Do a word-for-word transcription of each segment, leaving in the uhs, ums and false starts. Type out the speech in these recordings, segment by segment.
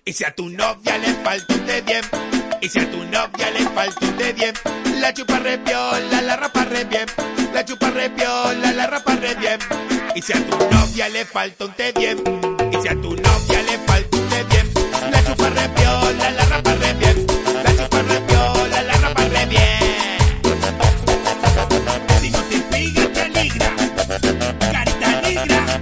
Y si a tu novia le falta un té bien, y si a tu novia le falta un té bien, la chupa re piola, la rapa re bien, la chupa re piola, la rapa re bien. Y si a tu novia le falta un té bien, y si a tu novia le falta un té bien, la chupa re piola, la rapa re bien, la chupa re piola, la rapa re bien. Si no te pega te alegra, carita negra.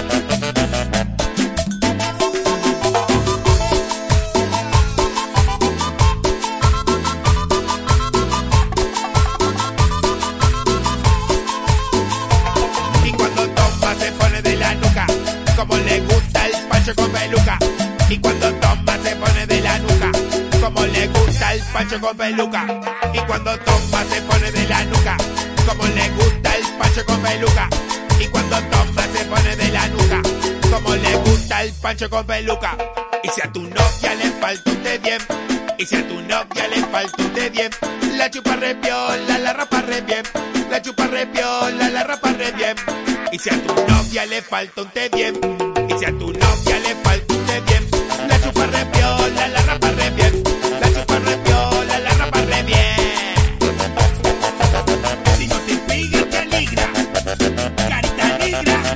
Como le gusta el pancho con peluca. Y cuando toma se pone de la nuca. Como le gusta el pancho con peluca. Y cuando toma se pone de la nuca. Como le gusta el pancho con peluca. Y cuando toma se pone de la nuca. Como le gusta el pancho con peluca. Y si a tu novia le falta un té bien, y si a tu novia le falta un té bien, la chupa re piola, la rapa re bien, la chupa re piola, la rapa re bien. Y si a tu novia le falta un té bien, y si a tu novia le falta un té bien, la chupa re piola, la rapa re bien, la chupa re piola, la rapa re bien. Si no te pega te alegra, carita negra.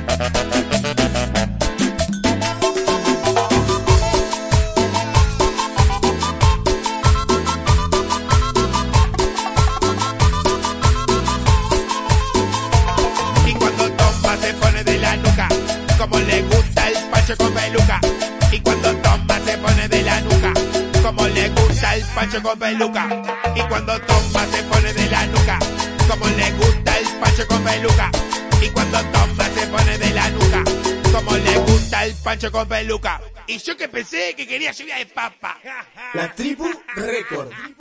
Se pone de la nuca, como le gusta el pancho con peluca. Y cuando toma se pone de la nuca, como le gusta el pancho con peluca. Y cuando toma se pone de la nuca, como le gusta el pancho con peluca. Y cuando toma se pone de la nuca, como le gusta el pancho con peluca. Y yo que pensé que quería lluvia de papa. La Tribu Record.